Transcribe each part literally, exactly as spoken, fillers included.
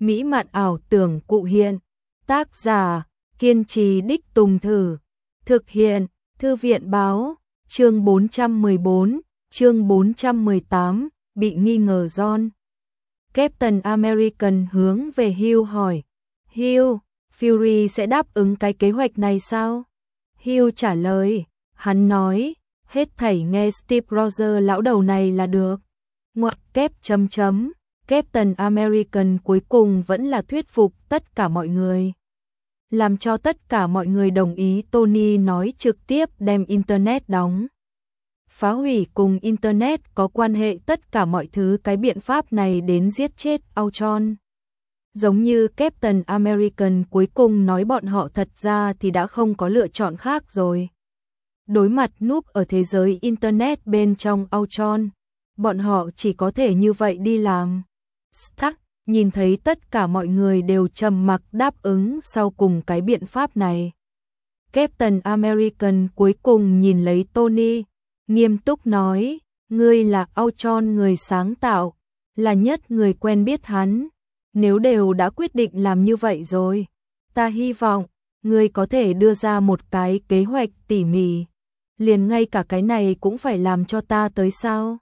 mỹ mạn ảo tưởng cụ hiện. Tác giả, kiên trì đích tùng thử. Thực hiện, Thư viện báo, chương bốn trăm mười bốn, chương bốn trăm mười tám, bị nghi ngờ John. Captain American hướng về Hugh hỏi, Hugh, Fury sẽ đáp ứng cái kế hoạch này sao? Hugh trả lời, hắn nói, hết thảy nghe Steve Rogers lão đầu này là được. Ngoặc kép chấm chấm, Captain American cuối cùng vẫn là thuyết phục tất cả mọi người. Làm cho tất cả mọi người đồng ý Tony nói trực tiếp đem Internet đóng. Phá hủy cùng Internet có quan hệ tất cả mọi thứ cái biện pháp này đến giết chết Ultron. Giống như Captain American cuối cùng nói bọn họ thật ra thì đã không có lựa chọn khác rồi. Đối mặt núp ở thế giới Internet bên trong Ultron, bọn họ chỉ có thể như vậy đi làm. Stark nhìn thấy tất cả mọi người đều trầm mặc đáp ứng sau cùng cái biện pháp này. Captain American cuối cùng nhìn lấy Tony, nghiêm túc nói, ngươi là Ultron người sáng tạo, là nhất người quen biết hắn. Nếu đều đã quyết định làm như vậy rồi, ta hy vọng ngươi có thể đưa ra một cái kế hoạch tỉ mỉ. Liền ngay cả cái này cũng phải làm cho ta tới sao?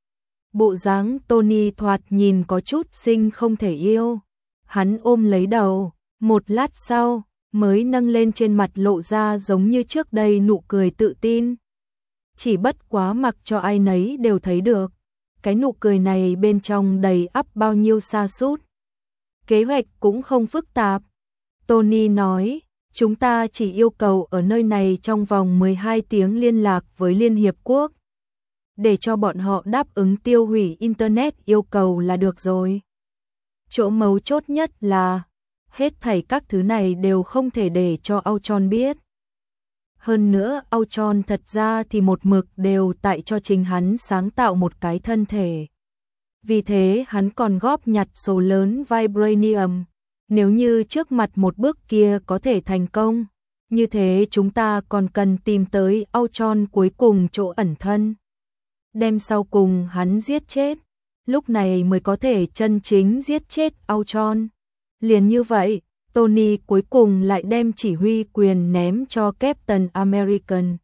Bộ dáng Tony thoạt nhìn có chút sinh không thể yêu. Hắn ôm lấy đầu, một lát sau mới nâng lên trên mặt lộ ra giống như trước đây nụ cười tự tin. Chỉ bất quá mặc cho ai nấy đều thấy được, cái nụ cười này bên trong đầy ắp bao nhiêu sa sút. Kế hoạch cũng không phức tạp. Tony nói, chúng ta chỉ yêu cầu ở nơi này trong vòng mười hai tiếng liên lạc với Liên Hiệp Quốc. Để cho bọn họ đáp ứng tiêu hủy Internet yêu cầu là được rồi. Chỗ mấu chốt nhất là, hết thảy các thứ này đều không thể để cho Ultron biết. Hơn nữa, Ultron thật ra thì một mực đều tại cho chính hắn sáng tạo một cái thân thể. Vì thế hắn còn góp nhặt số lớn Vibranium. Nếu như trước mặt một bước kia có thể thành công, như thế chúng ta còn cần tìm tới Ultron cuối cùng chỗ ẩn thân. Đem sau cùng hắn giết chết, lúc này mới có thể chân chính giết chết Ultron. Liền như vậy, Tony cuối cùng lại đem chỉ huy quyền ném cho Captain American.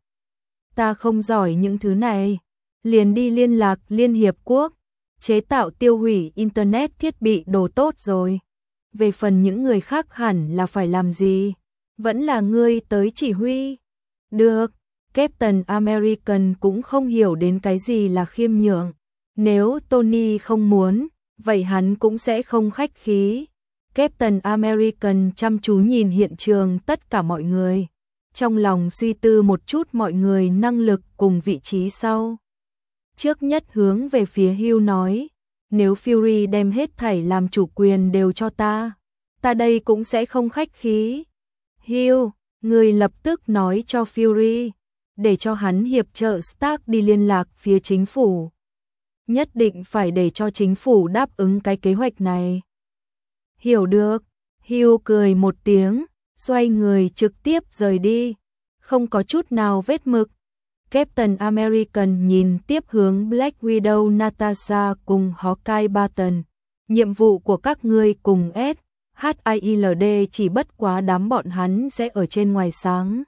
Ta không giỏi những thứ này, liền đi liên lạc Liên Hiệp Quốc, chế tạo tiêu hủy Internet thiết bị đồ tốt rồi. Về phần những người khác hẳn là phải làm gì, vẫn là ngươi tới chỉ huy. Được, Captain American cũng không hiểu đến cái gì là khiêm nhượng. Nếu Tony không muốn, vậy hắn cũng sẽ không khách khí. Captain American chăm chú nhìn hiện trường tất cả mọi người, trong lòng suy tư một chút mọi người năng lực cùng vị trí sau. Trước nhất hướng về phía Hugh nói, nếu Fury đem hết thảy làm chủ quyền đều cho ta, ta đây cũng sẽ không khách khí. Hugh, người lập tức nói cho Fury, để cho hắn hiệp trợ Stark đi liên lạc phía chính phủ. Nhất định phải để cho chính phủ đáp ứng cái kế hoạch này. Hiểu được, Hugh cười một tiếng, xoay người trực tiếp rời đi, không có chút nào vết mực. Captain American nhìn tiếp hướng Black Widow Natasha cùng Hawkeye Barton. Nhiệm vụ của các ngươi cùng S H I L D chỉ bất quá đám bọn hắn sẽ ở trên ngoài sáng,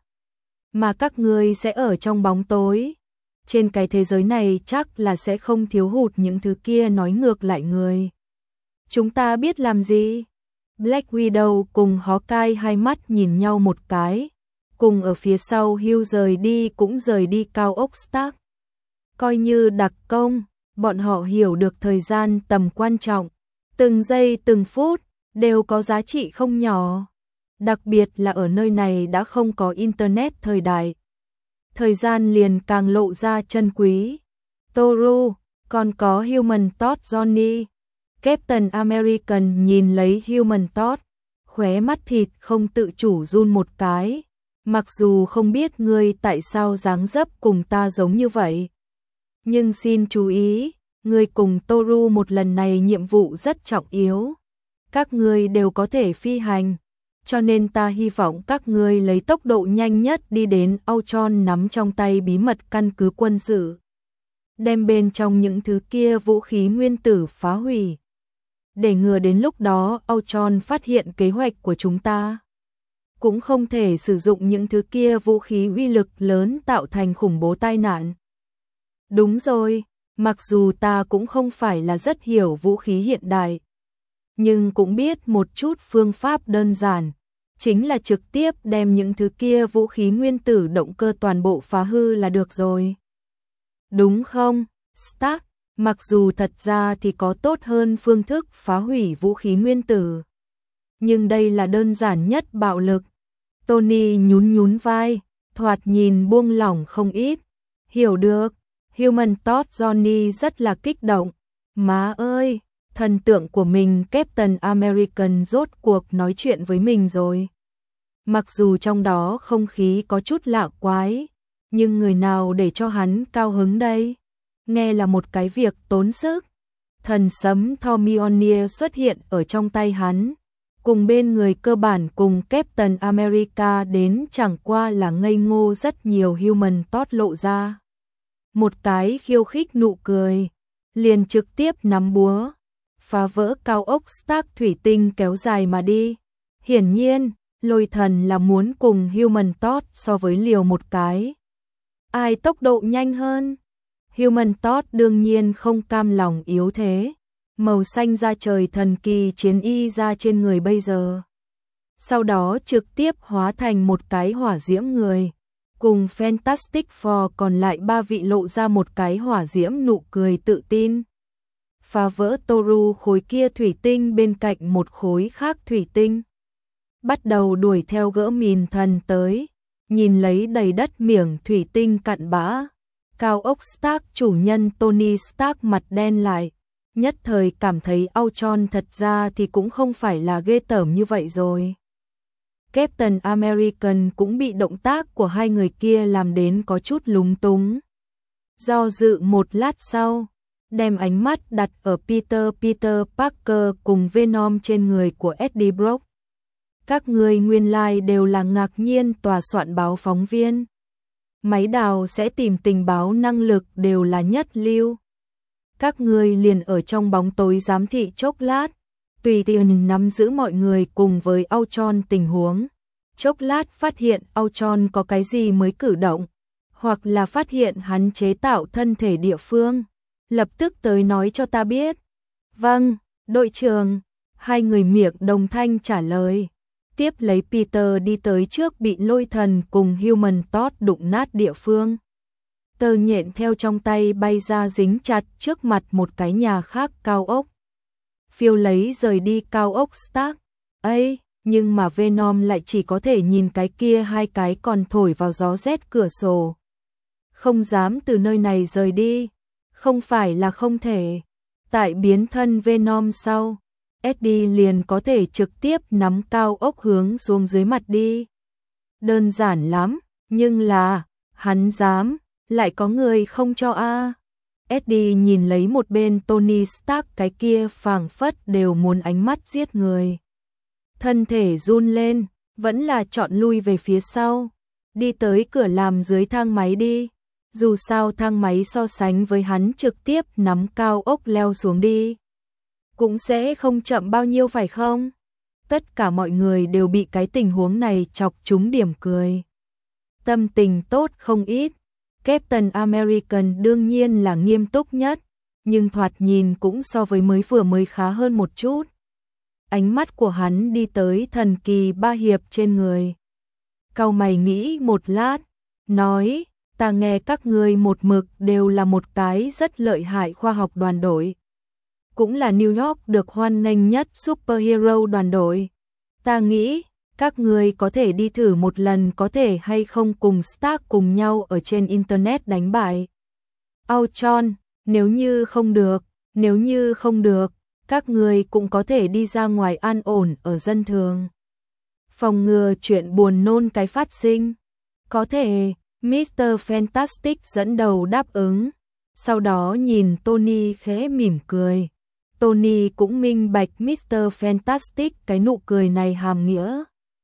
mà các ngươi sẽ ở trong bóng tối. Trên cái thế giới này chắc là sẽ không thiếu hụt những thứ kia nói ngược lại người. Chúng ta biết làm gì? Black Widow cùng Hawkeye hai mắt nhìn nhau một cái. Cùng ở phía sau Hugh rời đi cũng rời đi cao ốc Stark. Coi như đặc công, bọn họ hiểu được thời gian tầm quan trọng. Từng giây từng phút đều có giá trị không nhỏ. Đặc biệt là ở nơi này đã không có Internet thời đại. Thời gian liền càng lộ ra chân quý. Toru, còn có Human Torch Johnny. Captain American nhìn lấy Human Torch, khóe mắt thịt không tự chủ run một cái. Mặc dù không biết ngươi tại sao dáng dấp cùng ta giống như vậy, nhưng xin chú ý, ngươi cùng Toru một lần này nhiệm vụ rất trọng yếu. Các ngươi đều có thể phi hành, cho nên ta hy vọng các ngươi lấy tốc độ nhanh nhất đi đến Ultron nắm trong tay bí mật căn cứ quân sự. Đem bên trong những thứ kia vũ khí nguyên tử phá hủy. để ngừa đến lúc đó Ultron phát hiện kế hoạch của chúng ta. Cũng không thể sử dụng những thứ kia vũ khí uy lực lớn tạo thành khủng bố tai nạn. Đúng rồi, mặc dù ta cũng không phải là rất hiểu vũ khí hiện đại, nhưng cũng biết một chút phương pháp đơn giản, chính là trực tiếp đem những thứ kia vũ khí nguyên tử động cơ toàn bộ phá hư là được rồi. Đúng không, Stark? Mặc dù thật ra thì có tốt hơn phương thức phá hủy vũ khí nguyên tử, nhưng đây là đơn giản nhất bạo lực. Tony nhún nhún vai, thoạt nhìn buông lỏng không ít. Hiểu được, Human Torch Johnny rất là kích động. Má ơi, thần tượng của mình Captain American rốt cuộc nói chuyện với mình rồi. Mặc dù trong đó không khí có chút lạ quái, nhưng người nào để cho hắn cao hứng đây? Nghe là một cái việc tốn sức. Thần sấm Thor Mjolnir xuất hiện ở trong tay hắn, cùng bên người cơ bản cùng Captain America đến chẳng qua là ngây ngô rất nhiều Human Torch lộ ra. Một cái khiêu khích nụ cười, liền trực tiếp nắm búa, phá vỡ cao ốc Stark thủy tinh kéo dài mà đi. Hiển nhiên, Lôi Thần là muốn cùng Human Torch so với liều một cái. Ai tốc độ nhanh hơn? Human Torch đương nhiên không cam lòng yếu thế. Màu xanh da trời thần kỳ chiến y ra trên người bây giờ. Sau đó trực tiếp hóa thành một cái hỏa diễm người. Cùng Fantastic Four còn lại ba vị lộ ra một cái hỏa diễm nụ cười tự tin. Phá vỡ Toru khối kia thủy tinh bên cạnh một khối khác thủy tinh. Bắt đầu đuổi theo gỡ mìn thần tới. Nhìn lấy đầy đất miệng thủy tinh cặn bã. Cao ốc Stark chủ nhân Tony Stark mặt đen lại. Nhất thời cảm thấy Ultron thật ra thì cũng không phải là ghê tởm như vậy rồi. Captain American cũng bị động tác của hai người kia làm đến có chút lúng túng. Do dự một lát sau, đem ánh mắt đặt ở Peter Peter Parker cùng Venom trên người của Eddie Brock. Các người nguyên lai like đều là ngạc nhiên tòa soạn báo phóng viên. Máy đào sẽ tìm tình báo năng lực đều là nhất lưu. Các người liền ở trong bóng tối giám thị chốc lát, tùy tiện nắm giữ mọi người cùng với Ultron tình huống. Chốc lát phát hiện Ultron có cái gì mới cử động, hoặc là phát hiện hắn chế tạo thân thể địa phương, lập tức tới nói cho ta biết. Vâng, đội trưởng, hai người miệng đồng thanh trả lời. Tiếp lấy Peter đi tới trước bị Lôi Thần cùng Human Torch đụng nát địa phương. Tơ nhện theo trong tay bay ra dính chặt trước mặt một cái nhà khác cao ốc. Phiêu lấy rời đi cao ốc Stark. Ây, nhưng mà Venom lại chỉ có thể nhìn cái kia hai cái còn thổi vào gió rét cửa sổ. Không dám từ nơi này rời đi. Không phải là không thể. Tại biến thân Venom sau, Eddie liền có thể trực tiếp nắm cao ốc hướng xuống dưới mặt đi. Đơn giản lắm, nhưng là, hắn dám, lại có người không cho a. À. Eddie nhìn lấy một bên Tony Stark cái kia phảng phất đều muốn ánh mắt giết người. Thân thể run lên, vẫn là chọn lui về phía sau. Đi tới cửa làm dưới thang máy đi. Dù sao thang máy so sánh với hắn trực tiếp nắm cao ốc leo xuống đi. Cũng sẽ không chậm bao nhiêu phải không? Tất cả mọi người đều bị cái tình huống này chọc trúng điểm cười. Tâm tình tốt không ít. Captain American đương nhiên là nghiêm túc nhất, nhưng thoạt nhìn cũng so với mới vừa mới khá hơn một chút. Ánh mắt của hắn đi tới thần kỳ ba hiệp trên người. Cau mày nghĩ một lát, nói, ta nghe các ngươi một mực đều là một cái rất lợi hại khoa học đoàn đội. Cũng là New York được hoan nghênh nhất superhero đoàn đội. Ta nghĩ, các người có thể đi thử một lần có thể hay không cùng Stark cùng nhau ở trên Internet đánh bại Ultron, nếu như không được, nếu như không được, các người cũng có thể đi ra ngoài an ổn ở dân thường. Phòng ngừa chuyện buồn nôn cái phát sinh. Có thể, mít tơ Fantastic dẫn đầu đáp ứng, sau đó nhìn Tony khẽ mỉm cười. Tony cũng minh bạch mít tơ Fantastic cái nụ cười này hàm nghĩa.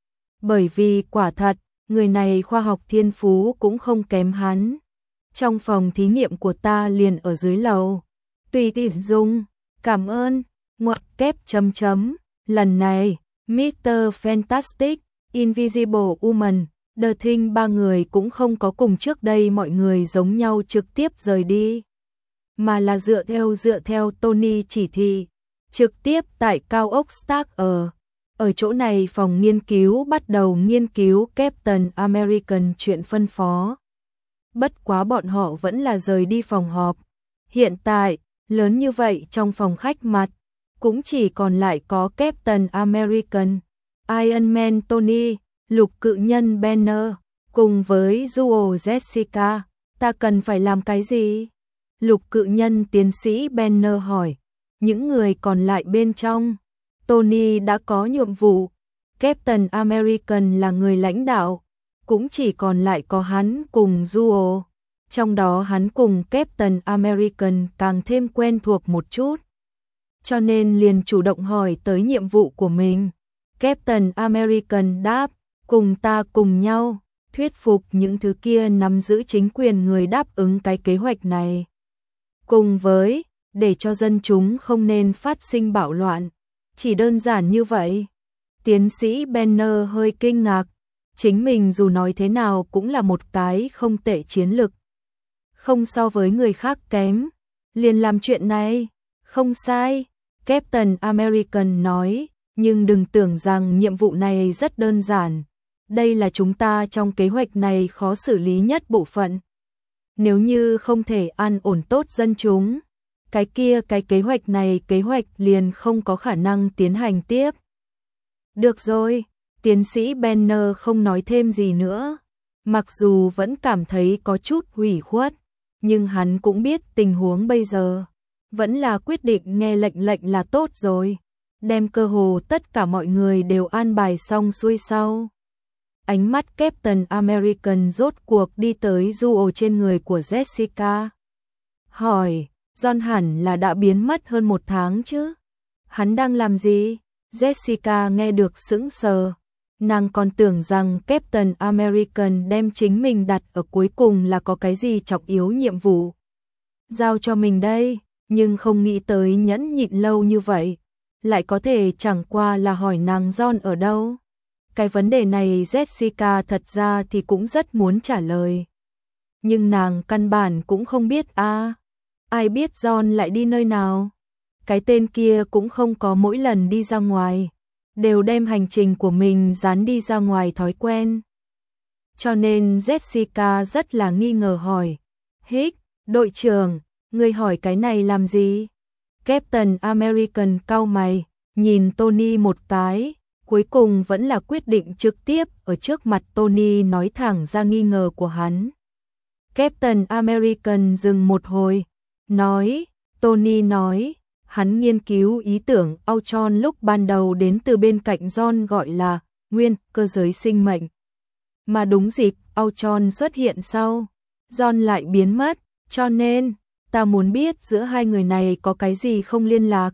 Bởi vì quả thật, người này khoa học thiên phú cũng không kém hắn. Trong phòng thí nghiệm của ta liền ở dưới lầu. Tùy tiện dùng, cảm ơn. ngoặc kép chấm chấm, lần này, mít tơ Fantastic, Invisible Woman, The Thing ba người cũng không có cùng trước đây mọi người giống nhau trực tiếp rời đi, mà là dựa theo dựa theo Tony chỉ thị, trực tiếp tại cao ốc Stark ở. Ở chỗ này phòng nghiên cứu bắt đầu nghiên cứu Captain American chuyện phân phó. Bất quá bọn họ vẫn là rời đi phòng họp. Hiện tại, lớn như vậy trong phòng khách mặt, cũng chỉ còn lại có Captain American, Iron Man Tony, lục cự nhân Banner, cùng với Duo Jessica. Ta cần phải làm cái gì? Lục cự nhân tiến sĩ Banner hỏi. Những người còn lại bên trong, Tony đã có nhiệm vụ, Captain American là người lãnh đạo, cũng chỉ còn lại có hắn cùng Duo. Trong đó hắn cùng Captain American càng thêm quen thuộc một chút, cho nên liền chủ động hỏi tới nhiệm vụ của mình. Captain American đáp, cùng ta cùng nhau, thuyết phục những thứ kia nắm giữ chính quyền người đáp ứng cái kế hoạch này. Cùng với, để cho dân chúng không nên phát sinh bạo loạn. Chỉ đơn giản như vậy. Tiến sĩ Banner hơi kinh ngạc, chính mình dù nói thế nào cũng là một cái không tệ chiến lực. Không so với người khác kém, liền làm chuyện này, không sai. Captain American nói, nhưng đừng tưởng rằng nhiệm vụ này rất đơn giản. Đây là chúng ta trong kế hoạch này khó xử lý nhất bộ phận. Nếu như không thể an ổn tốt dân chúng, cái kia cái kế hoạch này kế hoạch liền không có khả năng tiến hành tiếp. Được rồi, tiến sĩ Banner không nói thêm gì nữa. Mặc dù vẫn cảm thấy có chút hủy khuất, nhưng hắn cũng biết tình huống bây giờ. Vẫn là quyết định nghe lệnh lệnh là tốt rồi. Đem cơ hồ tất cả mọi người đều an bài xong xuôi sau. Ánh mắt Captain American rốt cuộc đi tới Duo trên người của Jessica. Hỏi, John hẳn là đã biến mất hơn một tháng chứ? Hắn đang làm gì? Jessica nghe được sững sờ. Nàng còn tưởng rằng Captain American đem chính mình đặt ở cuối cùng là có cái gì trọng yếu nhiệm vụ. Giao cho mình đây, nhưng không nghĩ tới nhẫn nhịn lâu như vậy. Lại có thể chẳng qua là hỏi nàng John ở đâu. Cái vấn đề này Jessica thật ra thì cũng rất muốn trả lời. Nhưng nàng căn bản cũng không biết a à. Ai biết John lại đi nơi nào? Cái tên kia cũng không có mỗi lần đi ra ngoài, đều đem hành trình của mình dán đi ra ngoài thói quen. Cho nên Jessica rất là nghi ngờ hỏi. Hích, đội trưởng, ngươi hỏi cái này làm gì? Captain American cau mày, nhìn Tony một cái, cuối cùng vẫn là quyết định trực tiếp ở trước mặt Tony nói thẳng ra nghi ngờ của hắn. Captain American dừng một hồi, nói, Tony nói, hắn nghiên cứu ý tưởng Ultron lúc ban đầu đến từ bên cạnh John gọi là nguyên cơ giới sinh mệnh. Mà đúng dịp Ultron xuất hiện sau, John lại biến mất, cho nên ta muốn biết giữa hai người này có cái gì không liên lạc.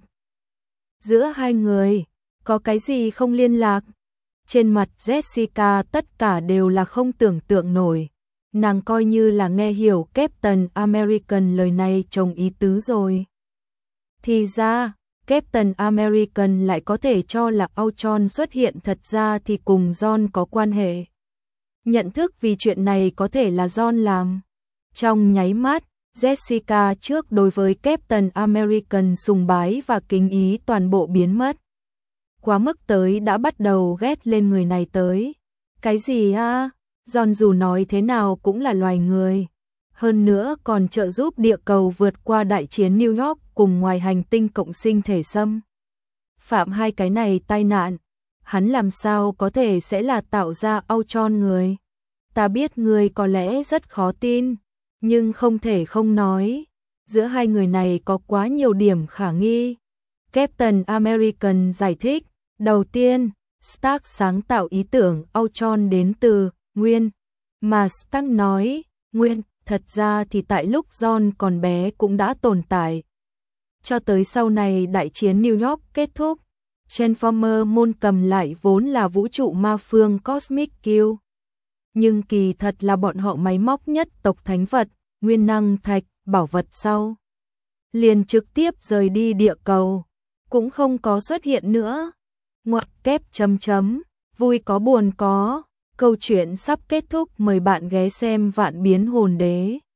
Giữa hai người, có cái gì không liên lạc? Trên mặt Jessica tất cả đều là không tưởng tượng nổi. Nàng coi như là nghe hiểu Captain American lời này trồng ý tứ rồi. Thì ra, Captain American lại có thể cho là Ultron xuất hiện thật ra thì cùng John có quan hệ. Nhận thức vì chuyện này có thể là John làm. Trong nháy mắt, Jessica trước đối với Captain American sùng bái và kính ý toàn bộ biến mất. Quá mức tới đã bắt đầu ghét lên người này tới. Cái gì a? John dù nói thế nào cũng là loài người. Hơn nữa còn trợ giúp địa cầu vượt qua đại chiến New York cùng ngoài hành tinh cộng sinh thể xâm. Phạm hai cái này tai nạn. Hắn làm sao có thể sẽ là tạo ra Ultron người. Ta biết người có lẽ rất khó tin, nhưng không thể không nói. Giữa hai người này có quá nhiều điểm khả nghi. Captain American giải thích. Đầu tiên, Stark sáng tạo ý tưởng Ultron đến từ Nguyên. Mà Stark nói, Nguyên, thật ra thì tại lúc John còn bé cũng đã tồn tại. Cho tới sau này đại chiến New York kết thúc, Transformer môn cầm lại vốn là vũ trụ ma phương Cosmic Kill. Nhưng kỳ thật là bọn họ máy móc nhất tộc thánh vật, nguyên năng thạch, bảo vật sau. Liền trực tiếp rời đi địa cầu. cũng không có xuất hiện nữa. Ngoặc kép chấm chấm, vui có buồn có, câu chuyện sắp kết thúc, mời bạn ghé xem Vạn Biến Hồn Đế.